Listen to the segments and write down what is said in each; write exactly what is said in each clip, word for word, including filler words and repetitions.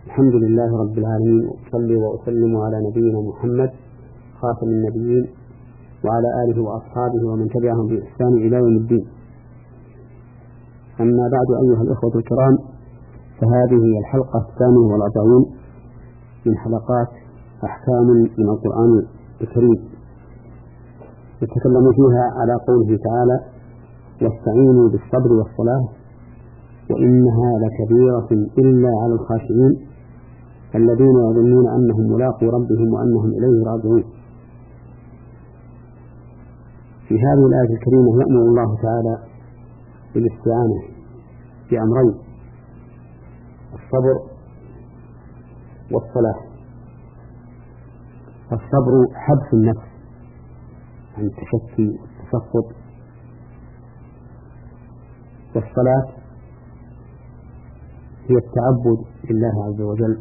الحمد لله رب العالمين، وأصلي وأسلم على نبينا محمد خاتم النبيين وعلى آله وأصحابه ومن تبعهم بإحسان إلى يوم الدين. أما بعد، أيها الإخوة الكرام، فهذه هي الحلقة الثانية والأربعين من حلقات أحكام من القرآن الكريم، نتكلم فيها على قوله تعالى: واستعينوا بالصبر والصلاة وإنها لكبيرة إلا على الخاشعين الذين يظنون أنهم ملاقو ربهم وأنهم إليه راجعون. في هذه الآية الكريمة يأمر الله تعالى بالاستعانة بأمرين: الصبر والصلاة. الصبر حبس النفس عن التشكي والتسخط، والصلاة هي التعبد لله عز وجل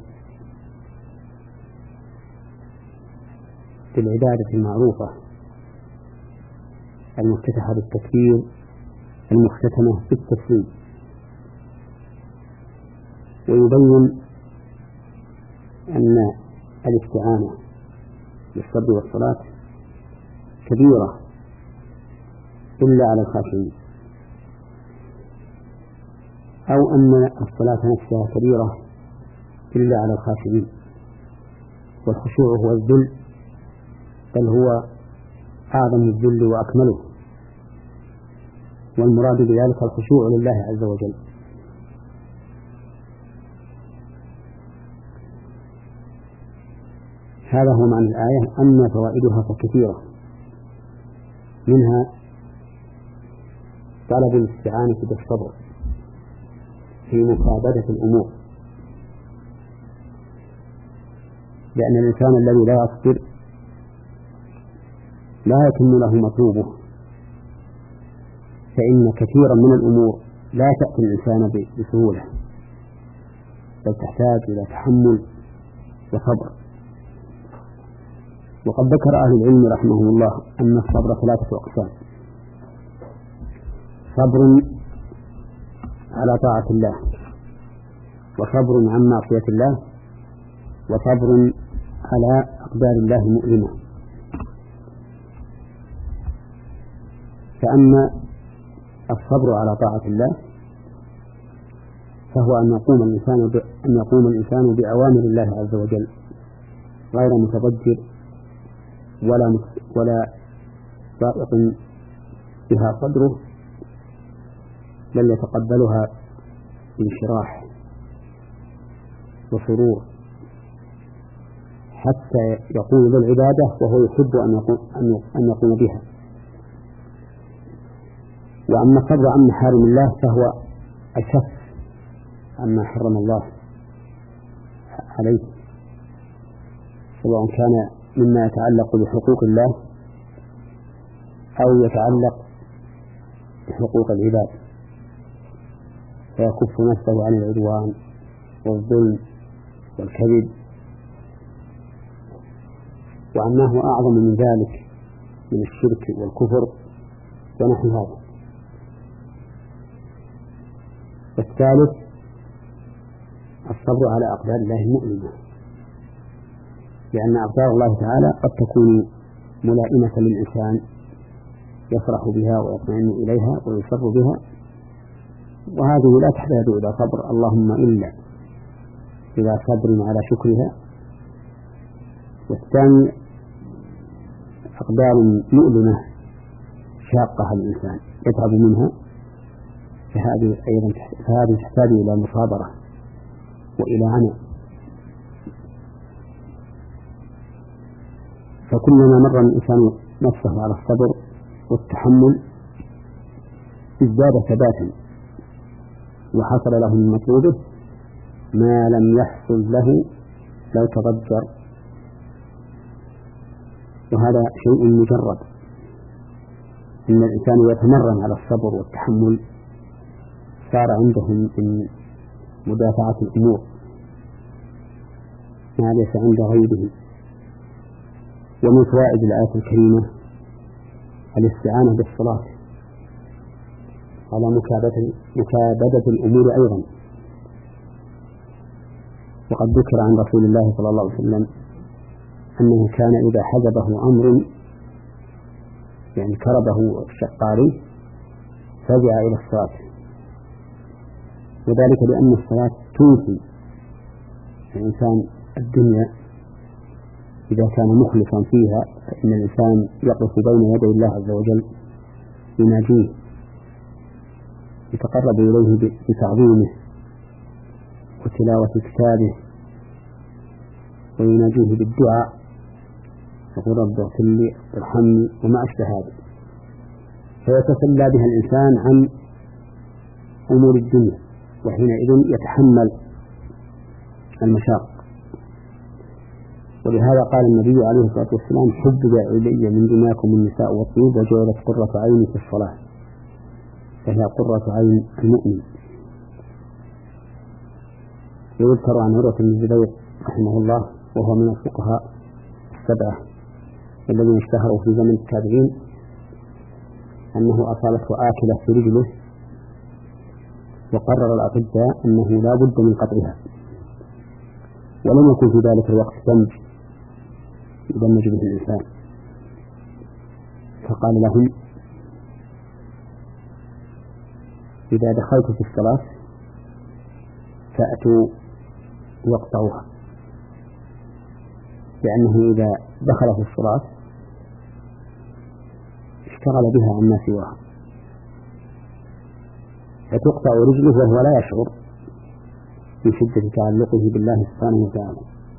بالعبادة المعروفة المفتتحة بالتكبير المختتمة بالتسليم. ويبين أن الاستعانة بالصبر والصلاة كبيرة إلا على الخاشعين، أو أن الصلاة نفسها كبيرة إلا على الخاشعين. والخشوع هو الذل، بل هو أعظم الذل وأكمله، والمراد بذلك الخشوع لله عز وجل. هذا هو معنى الآية. أما فوائدها فكثيرة، منها طلب الاستعانة بالصبر في مكابدة الأمور، لأن الإنسان الذي لا يصبر لا يتم له مطلوبه، فإن كثيرا من الأمور لا تأتي الإنسان بسهولة، بل تحتاج إلى تحمل وصبر. وقد ذكر أهل العلم رحمهم الله أن الصبر ثلاثة أقسام: صبر على طاعة الله، وصبر عن معصية الله، وصبر على أقدار الله المؤلمة. فأما الصبر على طاعة الله فهو أن يقوم الإنسان أن يقوم الإنسان بأوامر الله عز وجل غير متضجر ولا ولا ضائق بها صدره، بل يتقبلها بانشراح وسرور حتى يقوم بالعبادة وهو يحب أن يقوم, أن يقوم بها. وأما الصبر عن محارم الله فهو أشف عما حرم الله عليه، سواء كان مما يتعلق بحقوق الله أو يتعلق بحقوق العباد، فيكف نفسه عن العدوان والظلم والكذب وعما هو أعظم من ذلك من الشرك والكفر ونحو هذا. والثالث الصبر على أقدار الله المؤلمة، لأن أقدار الله تعالى قد تكون ملائمة للإنسان يفرح بها ويطمئن إليها ويسر بها، وهذه لا تحتاج إلى صبر اللهم إلا إلى صبر على شكرها. والثاني أقدار مؤلمة شاقة الإنسان يتعب منها، فهذه أيضا فهذه تحتاج إلى مصابرة وإلى عناء. فكلما مر الإنسان نفسه على الصبر والتحمل ازداد ثباتا وحصل له من مطلوبه ما لم يحصل له لو تضجر. وهذا شيء مجرد، إن الإنسان يتمرن على الصبر والتحمل صار عندهم من مدافعة الأمور ما ليس عند غيره. ومن فوائد الآية الكريمة الاستعانة بالصلاة على مكابدة الأمور أيضا، وقد ذكر عن رسول الله صلى الله عليه وسلم أنه كان إذا حجبه أمر يعني كربه شق عليه فزع إلى الصلاة، وذلك لأن الصلاة تنسي الإنسان الدنيا إذا كان مخلصا فيها، فإن الإنسان يقف بين يدي الله عز وجل يناجيه يتقرب إليه بتعظيمه وتلاوة كتابه ويناجيه بالدعاء يقول رب اغفر لي وارحمني وما أشبه هذا، فيتسلى بها الإنسان عن أمور الدنيا، وحينئذ يتحمل المشاق. ولهذا قال النبي عليه الصلاة والسلام حبب إلي من دنياكم النساء والطيب وجعلت قرة عيني في الصلاة، فهي قرة عين المؤمن. ويذكر عن عروة بن الزبير رحمه الله وهو من الفقهاء السبعة الذين اشتهروا في زمن التابعين أنه أصابته آكلة في رجله، وقرر الأطباء أنه لا بد من قطعها، ولم يكن في ذلك الوقت دمج يدمج به الإنسان، فقال لهم إذا دخلت في الصلاة فأتوا واقطعوها، لأنه إذا دخل في الصلاة اشتغل بها عما سواها، فتقطع رجله وهو لا يشعر من شدة تعلقه بالله سبحانه وتعالى.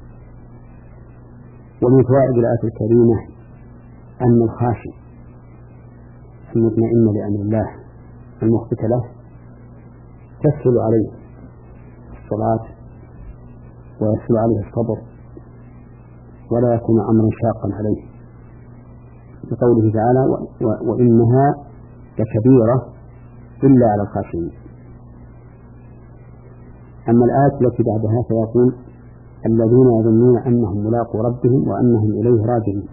ومن فوائد الآية الكريمة أن الخاشع المطمئن لأمر الله المخبت له تسهل عليه الصلاة ويسهل عليه الصبر ولا يكون أمرا شاقا عليه، بقوله تعالى وإنها لكبيرة إلا على الخاشعين. أما الآية التي بعدها فيقول الذين يظنون أنهم ملاقو ربهم وأنهم إليه راجعون.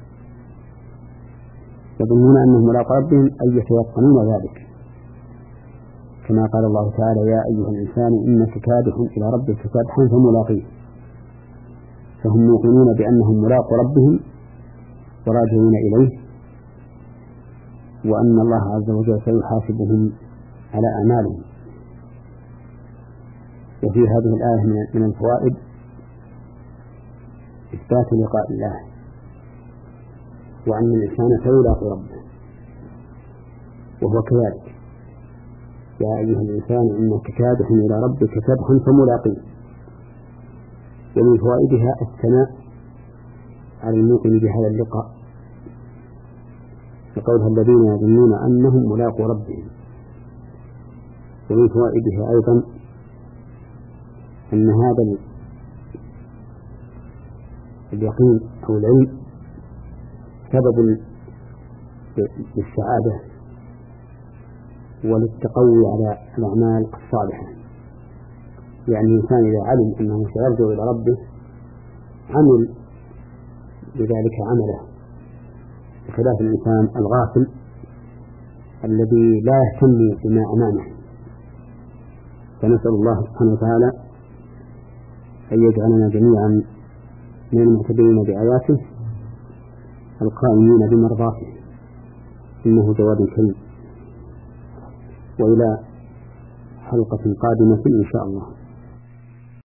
يظنون أنهم ملاقو ربهم أي يتيقنون ذلك، كما قال الله تعالى يا أيها الإنسان إنك كادح إلى ربك كادحا فملاقيه، فهم موقنون بأنهم ملاقو ربهم وراجعون إليه، وأن الله عز وجل سيحاسبهم على أعمالهم. وفي هذه الآية من الفوائد إثبات لقاء الله، وأن الإنسان سيلاقي ربه وهو كذلك يا أيها الإنسان إنك كادح إلى ربك كدحا فملاقيه. ومن فوائدها الثناء على الموقن بهذا اللقاء، لقولها الذين يظنون أنهم ملاقو ربهم. ومن فوائدها أيضا أن هذا اليقين أو العلم سبب للسعادة وللتقوي على الأعمال الصالحة، يعني الإنسان إذا علم أنه سيرجع إلى ربه عمل بذلك عمله، بخلاف الإنسان الغافل الذي لا يهتم بما أمامه. فنسأل الله سبحانه وتعالى أن يجعلنا جميعا من المعتبرين بآياته القائمين بمرضاته، إنه جواد كريم. وإلى حلقة قادمة إن شاء الله.